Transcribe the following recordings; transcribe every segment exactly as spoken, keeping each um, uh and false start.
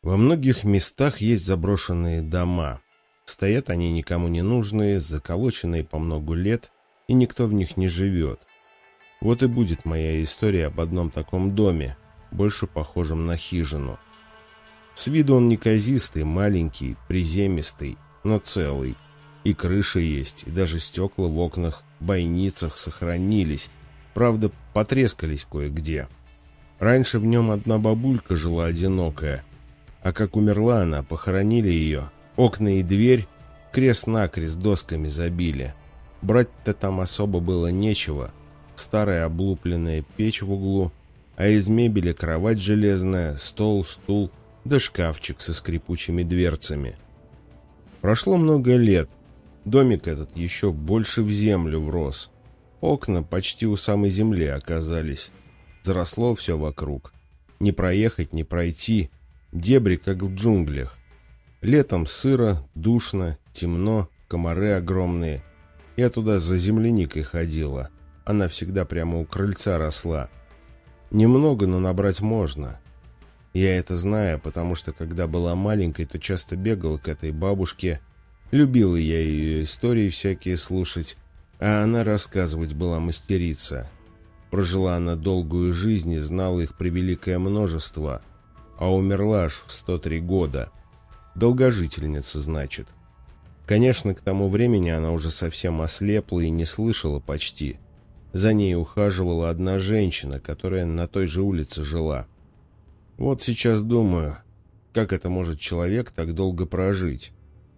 Во многих местах есть заброшенные дома. Стоят они никому не нужные, заколоченные по многу лет, и никто в них не живет. Вот и будет моя история об одном таком доме, больше похожем на хижину. С виду он неказистый, маленький, приземистый, но целый. И крыша есть, и даже стекла в окнах, бойницах сохранились, правда, потрескались кое-где. Раньше в нем одна бабулька жила одинокая, а как умерла она, похоронили ее. Окна и дверь крест-накрест досками забили. Брать-то там особо было нечего. Старая облупленная печь в углу, а из мебели кровать железная, стол, стул, да шкафчик со скрипучими дверцами. Прошло много лет. Домик этот еще больше в землю врос. Окна почти у самой земли оказались. Заросло все вокруг. Не проехать, не пройти. Дебри, как в джунглях. Летом сыро, душно, темно, комары огромные. Я туда за земляникой ходила. Она всегда прямо у крыльца росла. Немного, но набрать можно. Я это знаю, потому что, когда была маленькой, то часто бегала к этой бабушке. Любила я ее истории всякие слушать, а она рассказывать была мастерица. Прожила она долгую жизнь и знала их превеликое множество, а умерла аж в сто три года. Долгожительница, значит. Конечно, к тому времени она уже совсем ослепла и не слышала почти. За ней ухаживала одна женщина, которая на той же улице жила. Вот сейчас думаю, как это может человек так долго прожить.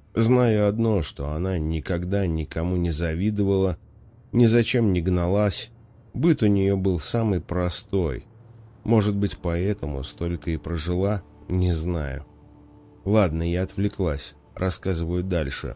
Знаю одно, что она никогда никому не завидовала, ни зачем не гналась. Быт у нее был самый простой. Может быть, поэтому столько и прожила, не знаю. Ладно, я отвлеклась, рассказываю дальше.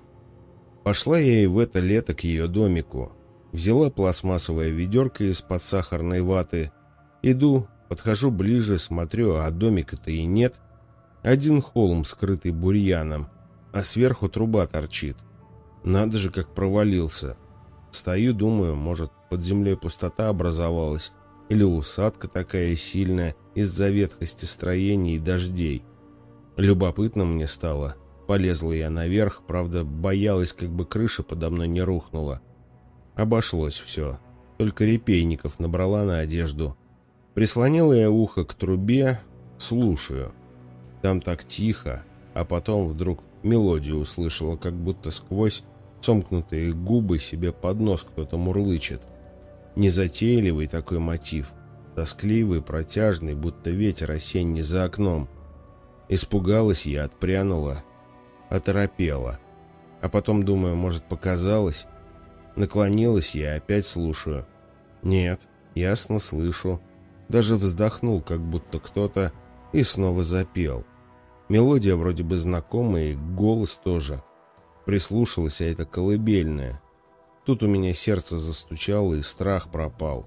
Пошла я и в это лето к ее домику. Взяла пластмассовое ведерко из-под сахарной ваты. Иду, подхожу ближе, смотрю, а домика-то и нет. Один холм, скрытый бурьяном, а сверху труба торчит. Надо же, как провалился. Стою, думаю, может, под землей пустота образовалась, или усадка такая сильная из-за ветхости строений и дождей. Любопытно мне стало. Полезла я наверх, правда, боялась, как бы крыша подо мной не рухнула. Обошлось все. Только репейников набрала на одежду. Прислонила я ухо к трубе, слушаю. Там так тихо, а потом вдруг мелодию услышала, как будто сквозь сомкнутые губы себе под нос кто-то мурлычет. Незатейливый такой мотив, тоскливый, протяжный, будто ветер осенний за окном. Испугалась я, отпрянула, оторопела. А потом, думаю, может, показалось. Наклонилась я, опять слушаю. Нет, ясно слышу. Даже вздохнул, как будто кто-то, и снова запел. Мелодия вроде бы знакомая, и голос тоже. Прислушалась, а это колыбельная. Тут у меня сердце застучало, и страх пропал.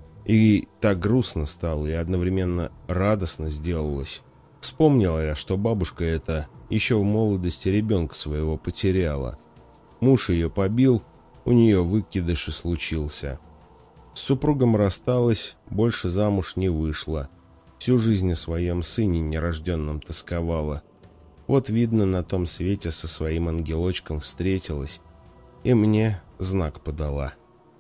И так грустно стало, и одновременно радостно сделалось. Вспомнила я, что бабушка эта еще в молодости ребенка своего потеряла. Муж ее побил, у нее выкидыш и случился. С супругом рассталась, больше замуж не вышла. Всю жизнь о своем сыне нерожденном тосковала. Вот, видно, на том свете со своим ангелочком встретилась и мне знак подала.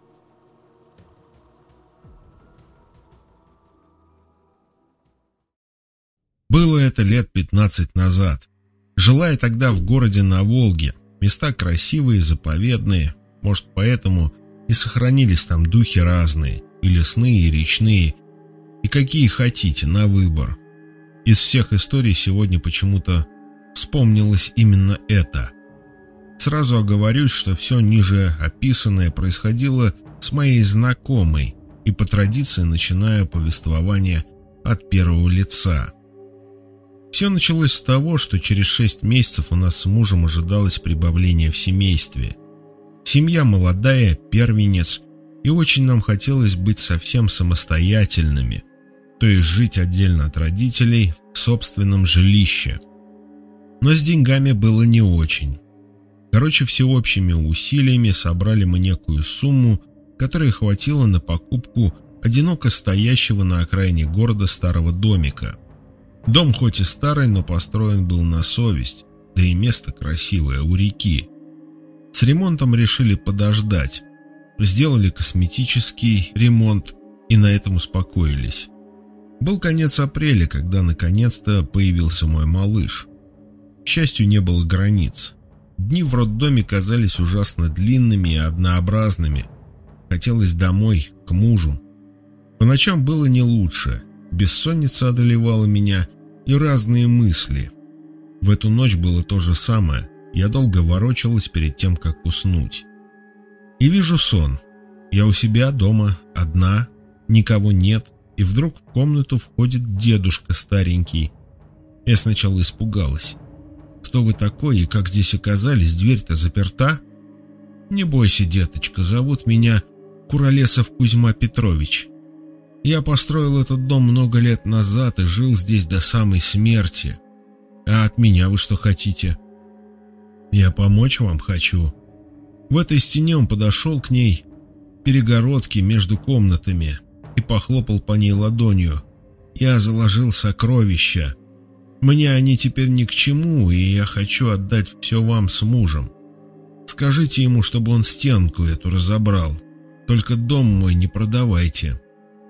Было это лет пятнадцать назад. Жила я тогда в городе на Волге. Места красивые, заповедные. Может, поэтому и сохранились там духи разные, и лесные, и речные, и какие хотите, на выбор. Из всех историй сегодня почему-то вспомнилось именно это. Сразу оговорюсь, что все ниже описанное происходило с моей знакомой, и по традиции начинаю повествование от первого лица. Все началось с того, что через шесть месяцев у нас с мужем ожидалось прибавление в семействе. Семья молодая, первенец, и очень нам хотелось быть совсем самостоятельными, то есть жить отдельно от родителей в собственном жилище. Но с деньгами было не очень. Короче, всеобщими усилиями собрали мы некую сумму, которой хватило на покупку одиноко стоящего на окраине города старого домика. Дом хоть и старый, но построен был на совесть, да и место красивое, у реки. С ремонтом решили подождать. Сделали косметический ремонт и на этом успокоились. Был конец апреля, когда наконец-то появился мой малыш. К счастью, не было границ. Дни в роддоме казались ужасно длинными и однообразными. Хотелось домой, к мужу. По ночам было не лучше. Бессонница одолевала меня и разные мысли. В эту ночь было то же самое. Я долго ворочалась перед тем, как уснуть. И вижу сон. Я у себя дома, одна, никого нет, и вдруг в комнату входит дедушка старенький. Я сначала испугалась. Кто вы такой и как здесь оказались? Дверь-то заперта? Не бойся, деточка, зовут меня Куролесов Кузьма Петрович. Я построил этот дом много лет назад и жил здесь до самой смерти. А от меня вы что хотите? Я помочь вам хочу. В этой стене он подошел к ней, перегородке между комнатами, и похлопал по ней ладонью. Я заложил сокровища. Мне они теперь ни к чему, и я хочу отдать все вам с мужем. Скажите ему, чтобы он стенку эту разобрал. Только дом мой не продавайте.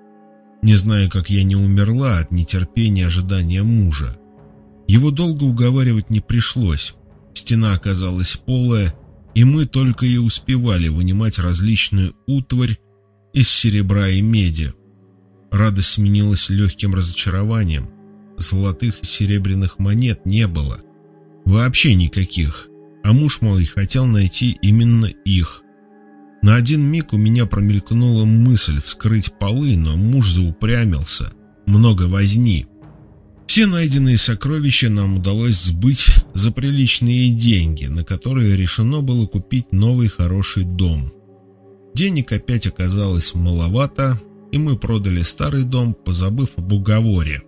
Не знаю, как я не умерла от нетерпения ожидания мужа. Его долго уговаривать не пришлось. Стена оказалась полая, и мы только и успевали вынимать различную утварь из серебра и меди. Радость сменилась легким разочарованием. Золотых и серебряных монет не было. Вообще никаких. А муж мой хотел найти именно их. На один миг у меня промелькнула мысль вскрыть полы, но муж заупрямился. Много возни. Все найденные сокровища нам удалось сбыть за приличные деньги, на которые решено было купить новый хороший дом. Денег опять оказалось маловато, и мы продали старый дом, позабыв об уговоре.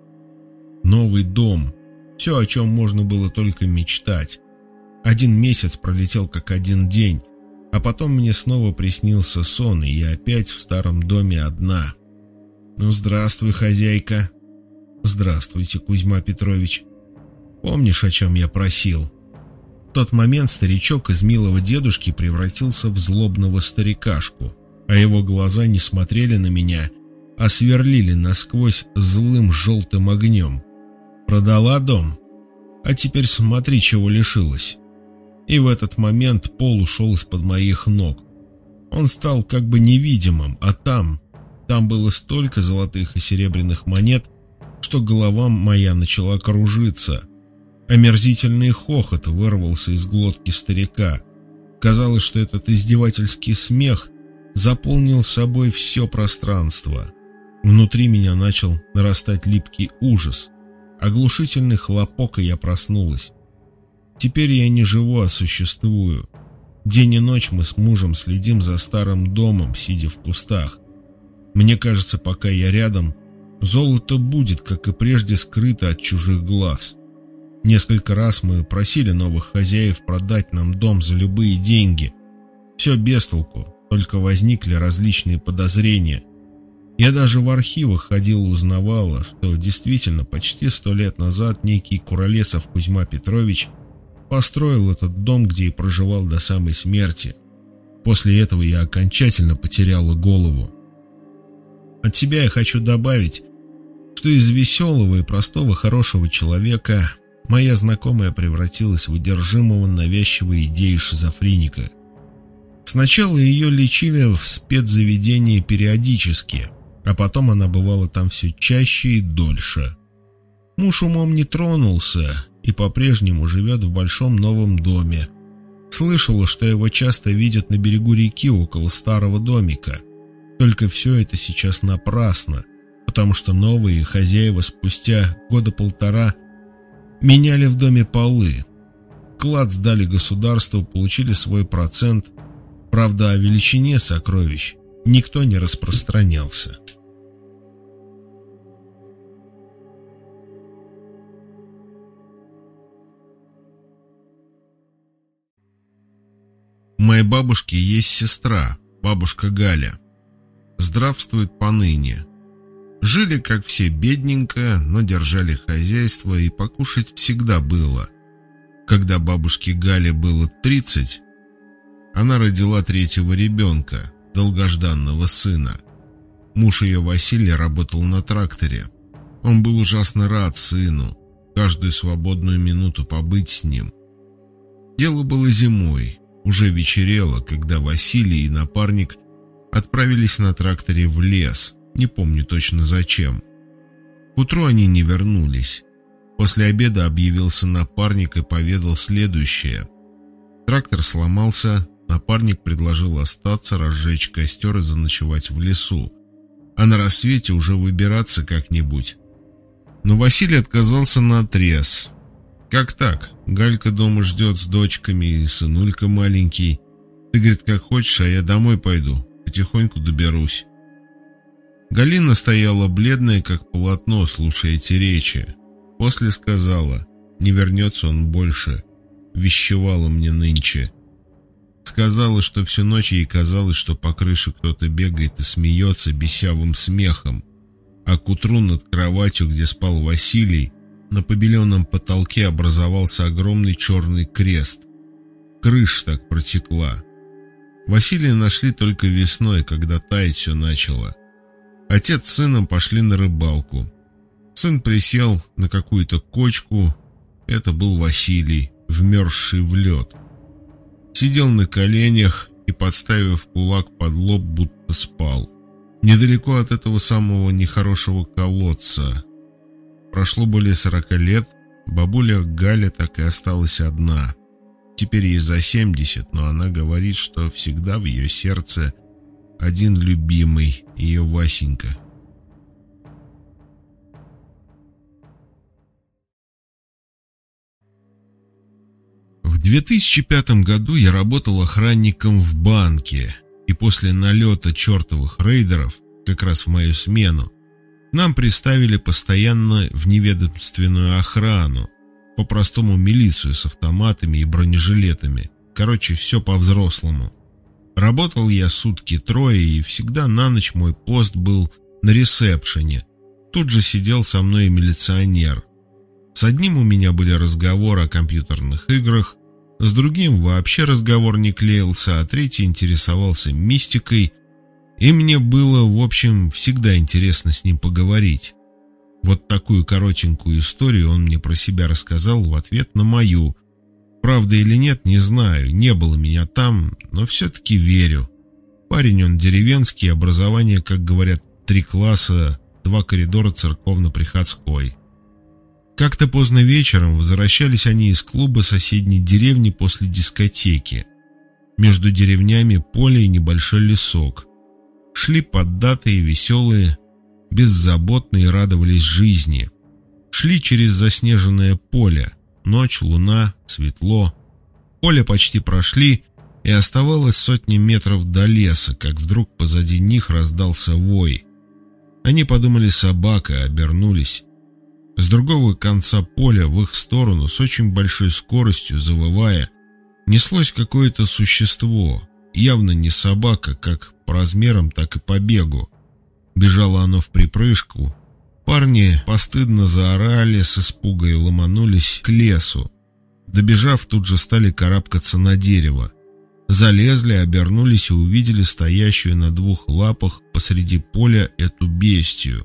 Новый дом. Все, о чем можно было только мечтать. Один месяц пролетел как один день, а потом мне снова приснился сон, и я опять в старом доме одна. Ну, здравствуй, хозяйка. Здравствуйте, Кузьма Петрович. Помнишь, о чем я просил? В тот момент старичок из милого дедушки превратился в злобного старикашку, а его глаза не смотрели на меня, а сверлили насквозь злым желтым огнем. Продала дом? А теперь смотри, чего лишилась. И в этот момент пол ушел из-под моих ног. Он стал как бы невидимым, а там, там было столько золотых и серебряных монет, что голова моя начала кружиться. Омерзительный хохот вырвался из глотки старика. Казалось, что этот издевательский смех заполнил собой все пространство. Внутри меня начал нарастать липкий ужас. Оглушительный хлопок, и я проснулась. Теперь я не живу, а существую. День и ночь мы с мужем следим за старым домом, сидя в кустах. Мне кажется, пока я рядом, золото будет, как и прежде, скрыто от чужих глаз. Несколько раз мы просили новых хозяев продать нам дом за любые деньги. Все без толку, только возникли различные подозрения. Я даже в архивах ходила и узнавала, что действительно почти сто лет назад некий Куролесов Кузьма Петрович построил этот дом, где и проживал до самой смерти. После этого я окончательно потеряла голову. От себя я хочу добавить, что из веселого и простого хорошего человека моя знакомая превратилась в одержимого навязчивой идеей шизофреника. Сначала ее лечили в спецзаведении периодически, а потом она бывала там все чаще и дольше. Муж умом не тронулся и по-прежнему живет в большом новом доме. Слышала, что его часто видят на берегу реки около старого домика. Только все это сейчас напрасно, потому что новые хозяева спустя года полтора меняли в доме полы. Клад сдали государству, получили свой процент. Правда, о величине сокровищ никто не распространялся. У моей бабушки есть сестра, бабушка Галя. Здравствует поныне. Жили, как все, бедненько, но держали хозяйство, и покушать всегда было. Когда бабушке Гале было тридцать, она родила третьего ребенка, долгожданного сына. Муж ее, Василий, работал на тракторе. Он был ужасно рад сыну, каждую свободную минуту побыть с ним. Дело было зимой, уже вечерело, когда Василий и напарник отправились на тракторе в лес, не помню точно зачем. К утру они не вернулись. После обеда объявился напарник и поведал следующее. Трактор сломался, напарник предложил остаться, разжечь костер и заночевать в лесу, а на рассвете уже выбираться как-нибудь. Но Василий отказался наотрез. «Как так? Галька дома ждет с дочками, и сынулька маленький. Ты, говорит, как хочешь, а я домой пойду, потихоньку доберусь». Галина стояла бледная, как полотно, слушая эти речи. После сказала: «Не вернется он больше. Вещевала мне нынче». Сказала, что всю ночь ей казалось, что по крыше кто-то бегает и смеется бесявым смехом, а к утру над кроватью, где спал Василий, на побеленном потолке образовался огромный черный крест. Крыша так протекла. Василия нашли только весной, когда таять все начало. Отец с сыном пошли на рыбалку. Сын присел на какую-то кочку. Это был Василий, вмерзший в лед. Сидел на коленях и, подставив кулак под лоб, будто спал. Недалеко от этого самого нехорошего колодца. Прошло более сорока лет, бабуля Галя так и осталась одна. Теперь ей за семьдесят, но она говорит, что всегда в ее сердце один любимый, ее Васенька. В две тысячи пятом году я работал охранником в банке, и после налета чертовых рейдеров, как раз в мою смену, нам приставили постоянно в неведомственную охрану, по-простому милицию с автоматами и бронежилетами. Короче, все по-взрослому. Работал я сутки трое, и всегда на ночь мой пост был на ресепшене. Тут же сидел со мной милиционер. С одним у меня были разговоры о компьютерных играх, с другим вообще разговор не клеился, а третий интересовался мистикой, и мне было, в общем, всегда интересно с ним поговорить. Вот такую коротенькую историю он мне про себя рассказал в ответ на мою. Правда или нет, не знаю, не было меня там, но все-таки верю. Парень он деревенский, образование, как говорят, три класса, два коридора церковно-приходской. Как-то поздно вечером возвращались они из клуба соседней деревни после дискотеки. Между деревнями поле и небольшой лесок. Шли поддатые, веселые, беззаботные, радовались жизни. Шли через заснеженное поле. Ночь, луна, светло. Поле почти прошли, и оставалось сотни метров до леса, как вдруг позади них раздался вой. Они подумали: собака, обернулись. С другого конца поля в их сторону с очень большой скоростью, завывая, неслось какое-то существо, явно не собака, как по размерам, так и по бегу. Бежало оно вприпрыжку. Парни постыдно заорали, с испуга и ломанулись к лесу. Добежав, тут же стали карабкаться на дерево. Залезли, обернулись и увидели стоящую на двух лапах посреди поля эту бестию.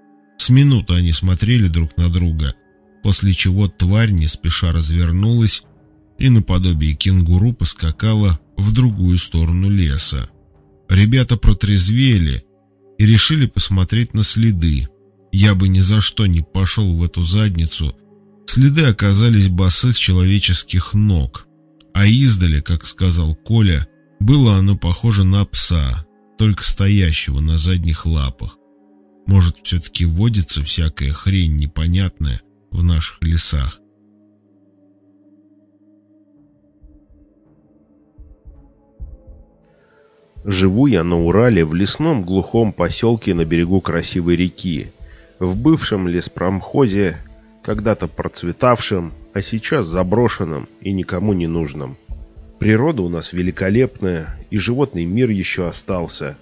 С минуту они смотрели друг на друга, после чего тварь не спеша развернулась и наподобие кенгуру поскакала в другую сторону леса. Ребята протрезвели и решили посмотреть на следы. Я бы ни за что не пошел в эту задницу. Следы оказались босых человеческих ног, а издали, как сказал Коля, было оно похоже на пса, только стоящего на задних лапах. Может, все-таки водится всякая хрень непонятная в наших лесах. Живу я на Урале, в лесном глухом поселке на берегу красивой реки, в бывшем леспромхозе, когда-то процветавшем, а сейчас заброшенном и никому не нужном. Природа у нас великолепная, и животный мир еще остался.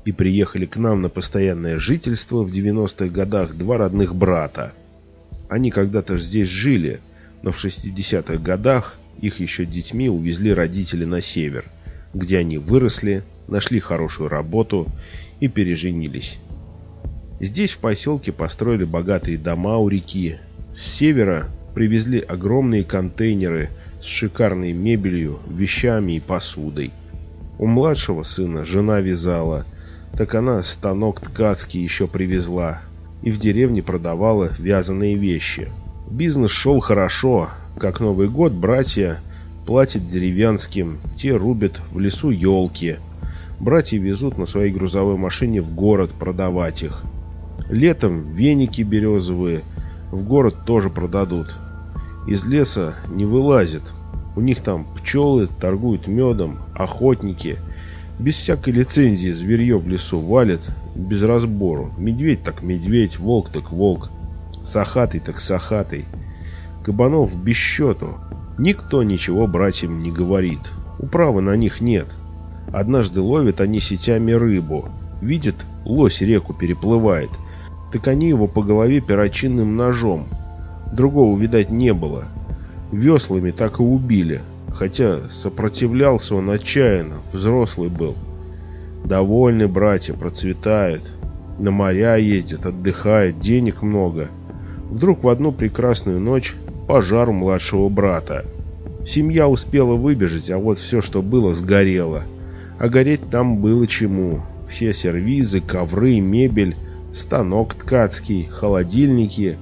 И приехали к нам на постоянное жительство в девяностых годах два родных брата. Они когда-то здесь жили, но в шестидесятых годах их еще детьми увезли родители на север, где они выросли, нашли хорошую работу и переженились. Здесь в поселке построили богатые дома у реки. С севера привезли огромные контейнеры с шикарной мебелью, вещами и посудой. У младшего сына жена вязала, так она станок ткацкий еще привезла и в деревне продавала вязаные вещи. Бизнес шел хорошо. Как Новый год братья платят деревенским, те рубят в лесу елки. Братья везут на своей грузовой машине в город продавать их. Летом веники березовые в город тоже продадут. Из леса не вылазят. У них там пчелы торгуют медом, охотники. Без всякой лицензии зверье в лесу валят без разбору. Медведь так медведь, волк так волк, сахатый так сахатый. Кабанов без счету. Никто ничего братьям не говорит. Управы на них нет. Однажды ловят они сетями рыбу. Видят, лось реку переплывает. Так они его по голове перочинным ножом. Другого, видать, не было. Веслами так и убили. Хотя сопротивлялся он отчаянно, взрослый был. Довольны братья, процветают. На моря ездят, отдыхают, денег много. Вдруг в одну прекрасную ночь пожар у младшего брата. Семья успела выбежать, а вот все, что было, сгорело. А гореть там было чему. Все сервизы, ковры, мебель, станок ткацкий, холодильники.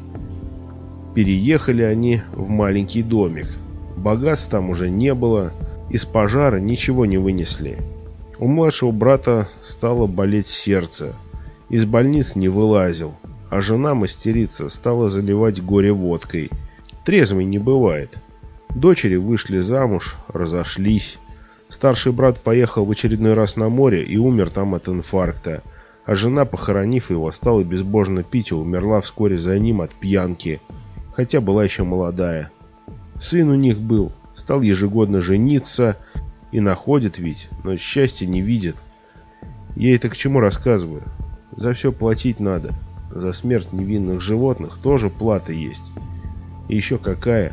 Переехали они в маленький домик. Богатств там уже не было, из пожара ничего не вынесли. У младшего брата стало болеть сердце. Из больниц не вылазил, а жена мастерица стала заливать горе водкой. Трезвой не бывает. Дочери вышли замуж, разошлись. Старший брат поехал в очередной раз на море и умер там от инфаркта. А жена, похоронив его, стала безбожно пить и умерла вскоре за ним от пьянки, хотя была еще молодая. Сын у них был, стал ежегодно жениться и находит ведь, но счастья не видит. Я это к чему рассказываю? За все платить надо. За смерть невинных животных тоже плата есть. И еще какая?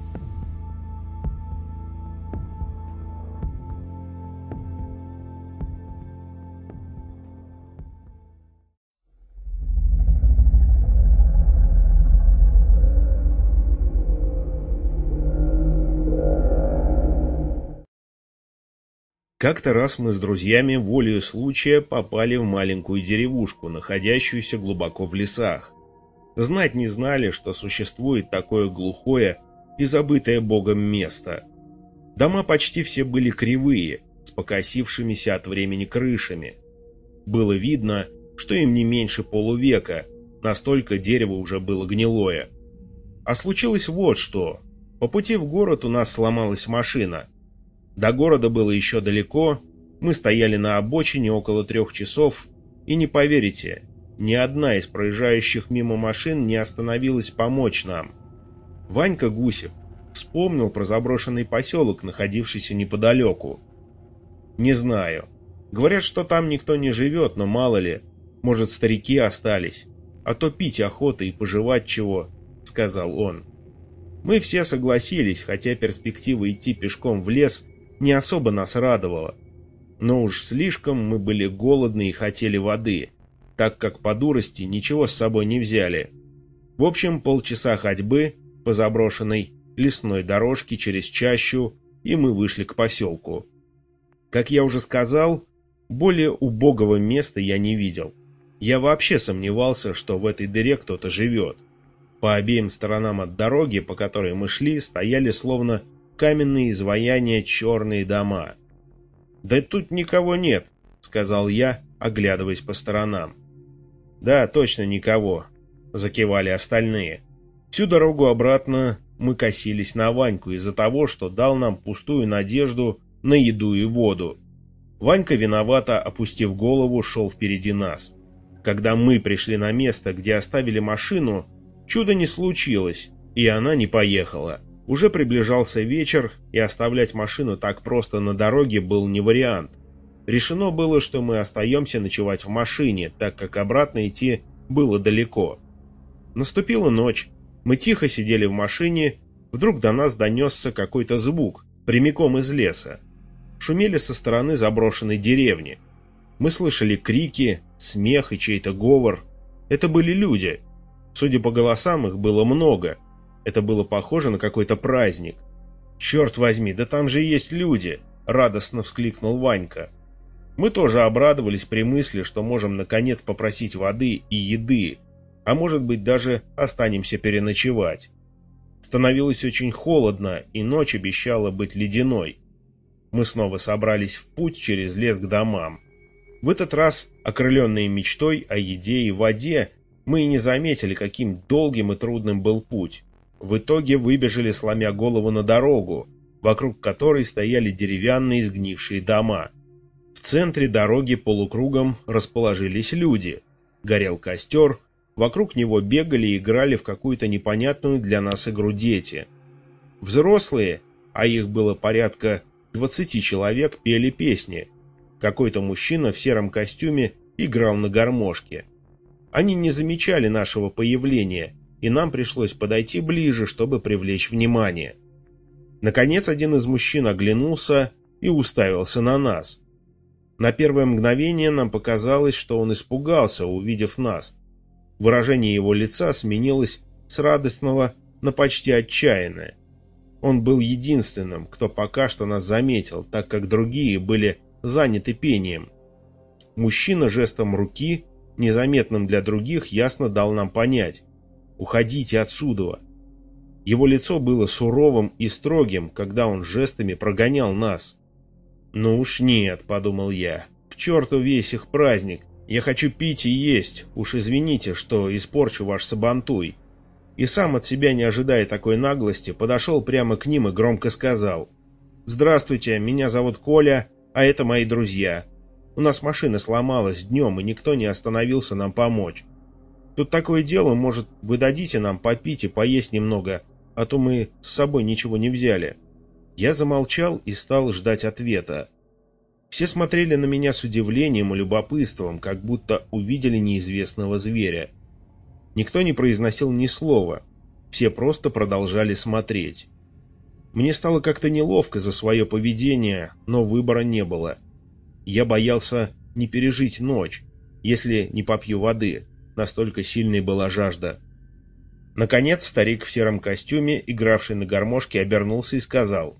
Как-то раз мы с друзьями волею случая попали в маленькую деревушку, находящуюся глубоко в лесах. Знать не знали, что существует такое глухое и забытое Богом место. Дома почти все были кривые, с покосившимися от времени крышами. Было видно, что им не меньше полувека, настолько дерево уже было гнилое. А случилось вот что. По пути в город у нас сломалась машина. До города было еще далеко, мы стояли на обочине около трех часов, и не поверите, ни одна из проезжающих мимо машин не остановилась помочь нам. Ванька Гусев вспомнил про заброшенный поселок, находившийся неподалеку. Не знаю. Говорят, что там никто не живет, но мало ли, может, старики остались, а то пить охота и пожевать чего, сказал он. Мы все согласились, хотя перспектива идти пешком в лес не особо нас радовало. Но уж слишком мы были голодны и хотели воды, так как по дурости ничего с собой не взяли. В общем, полчаса ходьбы по заброшенной лесной дорожке через чащу, и мы вышли к поселку. Как я уже сказал, более убогого места я не видел. Я вообще сомневался, что в этой дыре кто-то живет. По обеим сторонам от дороги, по которой мы шли, стояли словно каменные изваяния черные дома. «Да тут никого нет», — сказал я, оглядываясь по сторонам. «Да, точно никого», — закивали остальные. Всю дорогу обратно мы косились на Ваньку из-за того, что дал нам пустую надежду на еду и воду. Ванька, виновато опустив голову, шел впереди нас. Когда мы пришли на место, где оставили машину, чуда не случилось, и она не поехала. Уже приближался вечер, и оставлять машину так просто на дороге был не вариант. Решено было, что мы остаемся ночевать в машине, так как обратно идти было далеко. Наступила ночь. Мы тихо сидели в машине, вдруг до нас донесся какой-то звук, прямиком из леса. Шумели со стороны заброшенной деревни. Мы слышали крики, смех и чей-то говор. Это были люди. Судя по голосам, их было много. Это было похоже на какой-то праздник. «Черт возьми, да там же есть люди!» — радостно вскликнул Ванька. Мы тоже обрадовались при мысли, что можем наконец попросить воды и еды, а может быть даже останемся переночевать. Становилось очень холодно, и ночь обещала быть ледяной. Мы снова собрались в путь через лес к домам. В этот раз, окрыленные мечтой о еде и воде, мы и не заметили, каким долгим и трудным был путь. В итоге выбежали, сломя голову, на дорогу, вокруг которой стояли деревянные сгнившие дома. В центре дороги полукругом расположились люди. Горел костер, вокруг него бегали и играли в какую-то непонятную для нас игру дети. Взрослые, а их было порядка двадцати человек, пели песни. Какой-то мужчина в сером костюме играл на гармошке. Они не замечали нашего появления, и нам пришлось подойти ближе, чтобы привлечь внимание. Наконец один из мужчин оглянулся и уставился на нас. На первое мгновение нам показалось, что он испугался, увидев нас. Выражение его лица сменилось с радостного на почти отчаянное. Он был единственным, кто пока что нас заметил, так как другие были заняты пением. Мужчина жестом руки, незаметным для других, ясно дал нам понять: «Уходите отсюда». Его лицо было суровым и строгим, когда он жестами прогонял нас. «Ну уж нет», — подумал я, — «к черту весь их праздник. Я хочу пить и есть. Уж извините, что испорчу ваш сабантуй». И сам от себя, не ожидая такой наглости, подошел прямо к ним и громко сказал: «Здравствуйте, меня зовут Коля, а это мои друзья. У нас машина сломалась днем, и никто не остановился нам помочь. Тут такое дело, может, вы дадите нам попить и поесть немного, а то мы с собой ничего не взяли». Я замолчал и стал ждать ответа. Все смотрели на меня с удивлением и любопытством, как будто увидели неизвестного зверя. Никто не произносил ни слова, все просто продолжали смотреть. Мне стало как-то неловко за свое поведение, но выбора не было. Я боялся не пережить ночь, если не попью воды, настолько сильной была жажда. Наконец старик в сером костюме, игравший на гармошке, обернулся и сказал: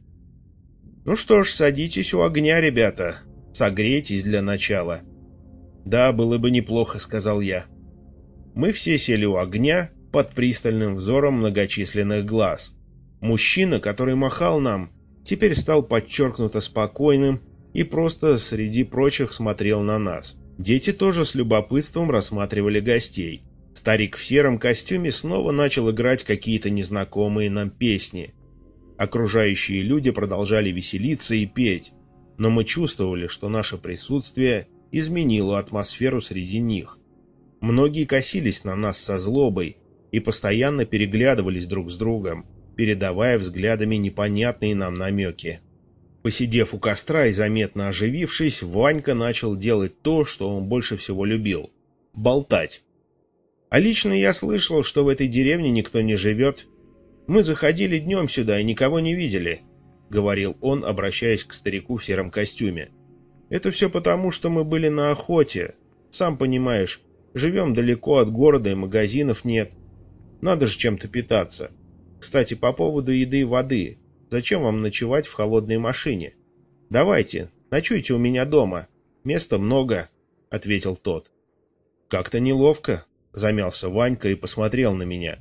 «Ну что ж, садитесь у огня, ребята, согрейтесь для начала». «Да, было бы неплохо», — сказал я. Мы все сели у огня под пристальным взором многочисленных глаз. Мужчина, который махал нам, теперь стал подчеркнуто спокойным и просто среди прочих смотрел на нас. Дети тоже с любопытством рассматривали гостей. Старик в сером костюме снова начал играть какие-то незнакомые нам песни. Окружающие люди продолжали веселиться и петь, но мы чувствовали, что наше присутствие изменило атмосферу среди них. Многие косились на нас со злобой и постоянно переглядывались друг с другом, передавая взглядами непонятные нам намеки. Посидев у костра и заметно оживившись, Ванька начал делать то, что он больше всего любил — болтать. «А лично я слышал, что в этой деревне никто не живет. Мы заходили днем сюда и никого не видели», — говорил он, обращаясь к старику в сером костюме. «Это все потому, что мы были на охоте. Сам понимаешь, живем далеко от города и магазинов нет. Надо же чем-то питаться. Кстати, по поводу еды и воды. Зачем вам ночевать в холодной машине? Давайте, ночуйте у меня дома. Места много», — ответил тот. «Как-то неловко», — замялся Ванька и посмотрел на меня.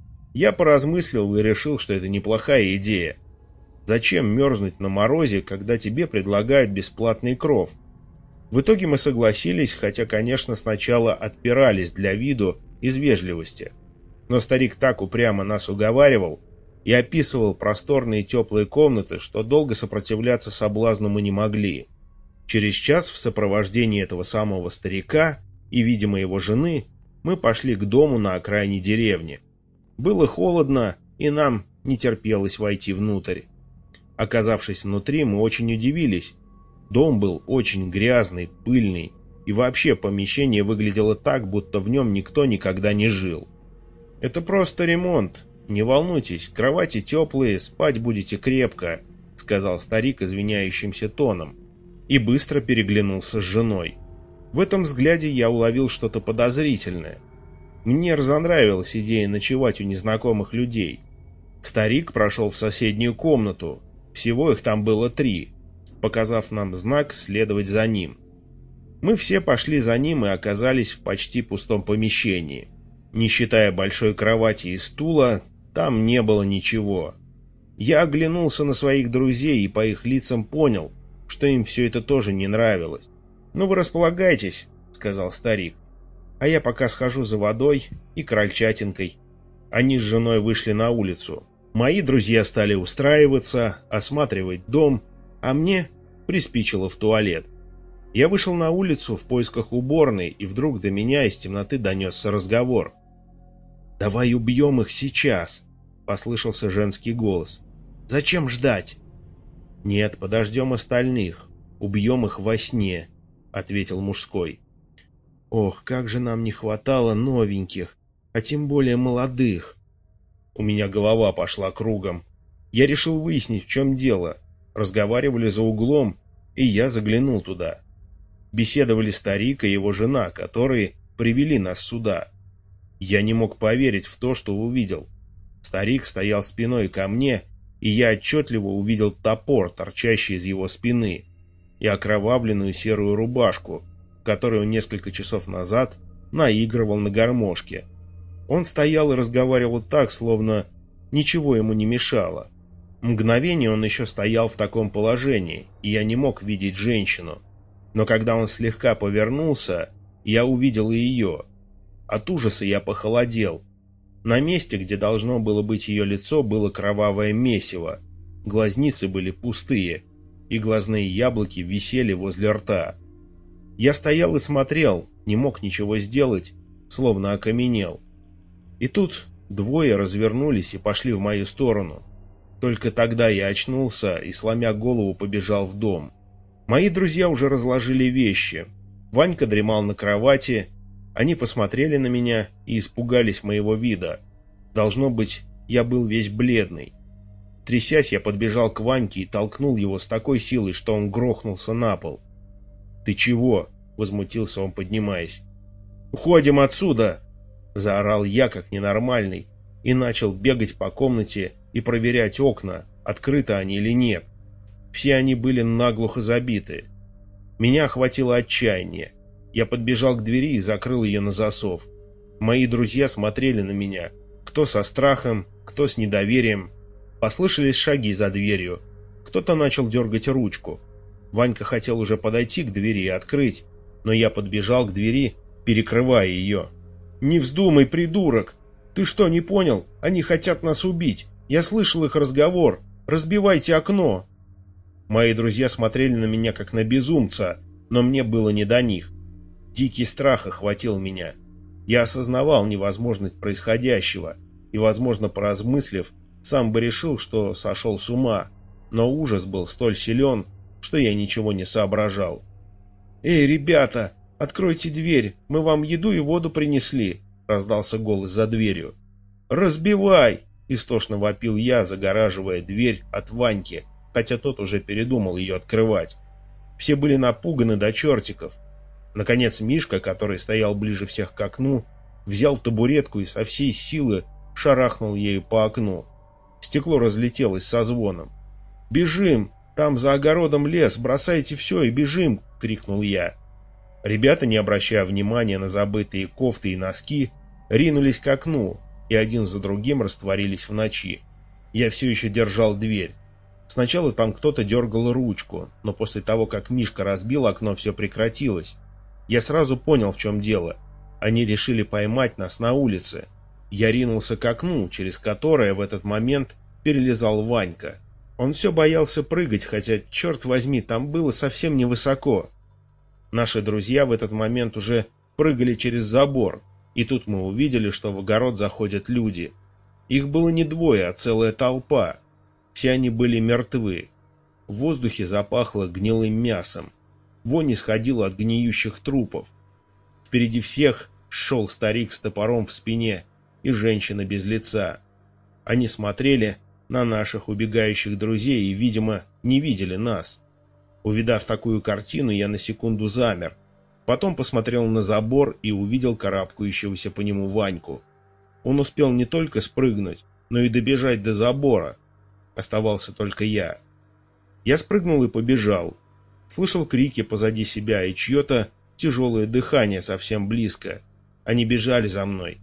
Я поразмыслил и решил, что это неплохая идея. Зачем мерзнуть на морозе, когда тебе предлагают бесплатный кров? В итоге мы согласились, хотя, конечно, сначала отпирались для виду из вежливости. Но старик так упрямо нас уговаривал и описывал просторные теплые комнаты, что долго сопротивляться соблазну мы не могли. Через час в сопровождении этого самого старика и, видимо, его жены, мы пошли к дому на окраине деревни. Было холодно, и нам не терпелось войти внутрь. Оказавшись внутри, мы очень удивились. Дом был очень грязный, пыльный, и вообще помещение выглядело так, будто в нем никто никогда не жил. «Это просто ремонт. Не волнуйтесь, кровати теплые, спать будете крепко», — сказал старик извиняющимся тоном, и быстро переглянулся с женой. В этом взгляде я уловил что-то подозрительное. Мне разонравилась идея ночевать у незнакомых людей. Старик прошел в соседнюю комнату, всего их там было три, показав нам знак следовать за ним. Мы все пошли за ним и оказались в почти пустом помещении. Не считая большой кровати и стула, там не было ничего. Я оглянулся на своих друзей и по их лицам понял, что им все это тоже не нравилось. «Ну вы располагайтесь», — сказал старик, — «а я пока схожу за водой и крольчатинкой». Они с женой вышли на улицу. Мои друзья стали устраиваться, осматривать дом, а мне приспичило в туалет. Я вышел на улицу в поисках уборной, и вдруг до меня из темноты донесся разговор. «Давай убьем их сейчас», — послышался женский голос. «Зачем ждать?» «Нет, подождем остальных. Убьем их во сне», — ответил мужской. «Ох, как же нам не хватало новеньких, а тем более молодых». У меня голова пошла кругом. Я решил выяснить, в чем дело. Разговаривали за углом, и я заглянул туда. Беседовали старик и его жена, которые привели нас сюда. Я не мог поверить в то, что увидел. Старик стоял спиной ко мне, и я отчетливо увидел топор, торчащий из его спины, и окровавленную серую рубашку, которую он несколько часов назад наигрывал на гармошке. Он стоял и разговаривал так, словно ничего ему не мешало. Мгновение он еще стоял в таком положении, и я не мог видеть женщину. Но когда он слегка повернулся, я увидел и ее. От ужаса я похолодел. На месте, где должно было быть ее лицо, было кровавое месиво. Глазницы были пустые, и глазные яблоки висели возле рта. Я стоял и смотрел, не мог ничего сделать, словно окаменел. И тут двое развернулись и пошли в мою сторону. Только тогда я очнулся и, сломя голову, побежал в дом. Мои друзья уже разложили вещи. Ванька дремал на кровати. Они посмотрели на меня и испугались моего вида. Должно быть, я был весь бледный. Трясясь, я подбежал к Ваньке и толкнул его с такой силой, что он грохнулся на пол. «Ты чего?» — возмутился он, поднимаясь. «Уходим отсюда!» — заорал я, как ненормальный, и начал бегать по комнате и проверять окна, открыты они или нет. Все они были наглухо забиты. Меня охватило отчаяние. Я подбежал к двери и закрыл ее на засов. Мои друзья смотрели на меня, кто со страхом, кто с недоверием. Послышались шаги за дверью. Кто-то начал дергать ручку. Ванька хотел уже подойти к двери и открыть, но я подбежал к двери, перекрывая ее. «Не вздумай, придурок! Ты что, не понял? Они хотят нас убить! Я слышал их разговор! Разбивайте окно!» Мои друзья смотрели на меня как на безумца, но мне было не до них. Дикий страх охватил меня. Я осознавал невозможность происходящего и, возможно, поразмыслив, сам бы решил, что сошел с ума, но ужас был столь силен, что я ничего не соображал. «Эй, ребята, откройте дверь, мы вам еду и воду принесли», — раздался голос за дверью. «Разбивай!» — истошно вопил я, загораживая дверь от Ваньки, хотя тот уже передумал ее открывать. Все были напуганы до чертиков. Наконец Мишка, который стоял ближе всех к окну, взял табуретку и со всей силы шарахнул ею по окну. Стекло разлетелось со звоном. «Бежим! Там за огородом лес! Бросайте все и бежим!» — крикнул я. Ребята, не обращая внимания на забытые кофты и носки, ринулись к окну и один за другим растворились в ночи. Я все еще держал дверь. Сначала там кто-то дергал ручку, но после того, как Мишка разбил окно, все прекратилось. Я сразу понял, в чем дело. Они решили поймать нас на улице. Я ринулся к окну, через которое в этот момент перелезал Ванька. Он все боялся прыгать, хотя, черт возьми, там было совсем невысоко. Наши друзья в этот момент уже прыгали через забор, и тут мы увидели, что в огород заходят люди. Их было не двое, а целая толпа. Все они были мертвы. В воздухе запахло гнилым мясом. Вонь исходила от гниющих трупов. Впереди всех шел старик с топором в спине и женщина без лица. Они смотрели на наших убегающих друзей и, видимо, не видели нас. Увидав такую картину, я на секунду замер. Потом посмотрел на забор и увидел карабкающегося по нему Ваньку. Он успел не только спрыгнуть, но и добежать до забора. Оставался только я. Я спрыгнул и побежал. Слышал крики позади себя и чье-то тяжелое дыхание совсем близко. Они бежали за мной.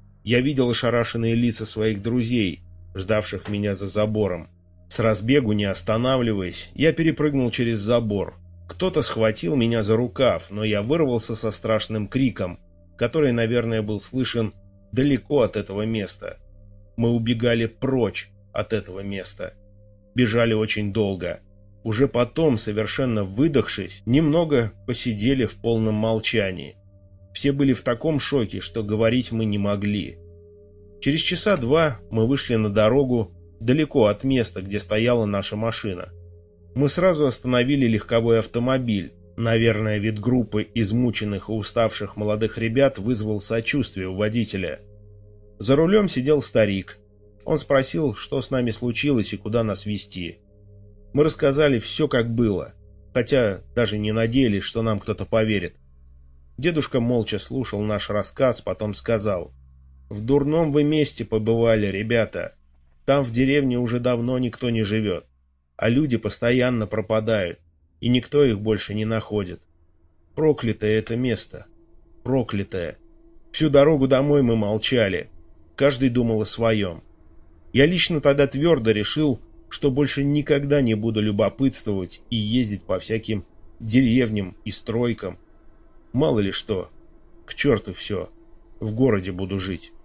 Я видел ошарашенные лица своих друзей, ждавших меня за забором. С разбегу, не останавливаясь, я перепрыгнул через забор. Кто-то схватил меня за рукав, но я вырвался со страшным криком, который, наверное, был слышен далеко от этого места. Мы убегали прочь от этого места. Бежали очень долго. Уже потом, совершенно выдохшись, немного посидели в полном молчании. Все были в таком шоке, что говорить мы не могли. Через часа два мы вышли на дорогу далеко от места, где стояла наша машина. Мы сразу остановили легковой автомобиль. Наверное, вид группы измученных и уставших молодых ребят вызвал сочувствие у водителя. За рулем сидел старик. Он спросил, что с нами случилось и куда нас везти. Мы рассказали все, как было, хотя даже не надеялись, что нам кто-то поверит. Дедушка молча слушал наш рассказ, потом сказал: «В дурном вы месте побывали, ребята. Там в деревне уже давно никто не живет, а люди постоянно пропадают, и никто их больше не находит. Проклятое это место, проклятое. Всю дорогу домой мы молчали, каждый думал о своем. Я лично тогда твердо решил, что больше никогда не буду любопытствовать и ездить по всяким деревням и стройкам. Мало ли что, к черту все, в городе буду жить».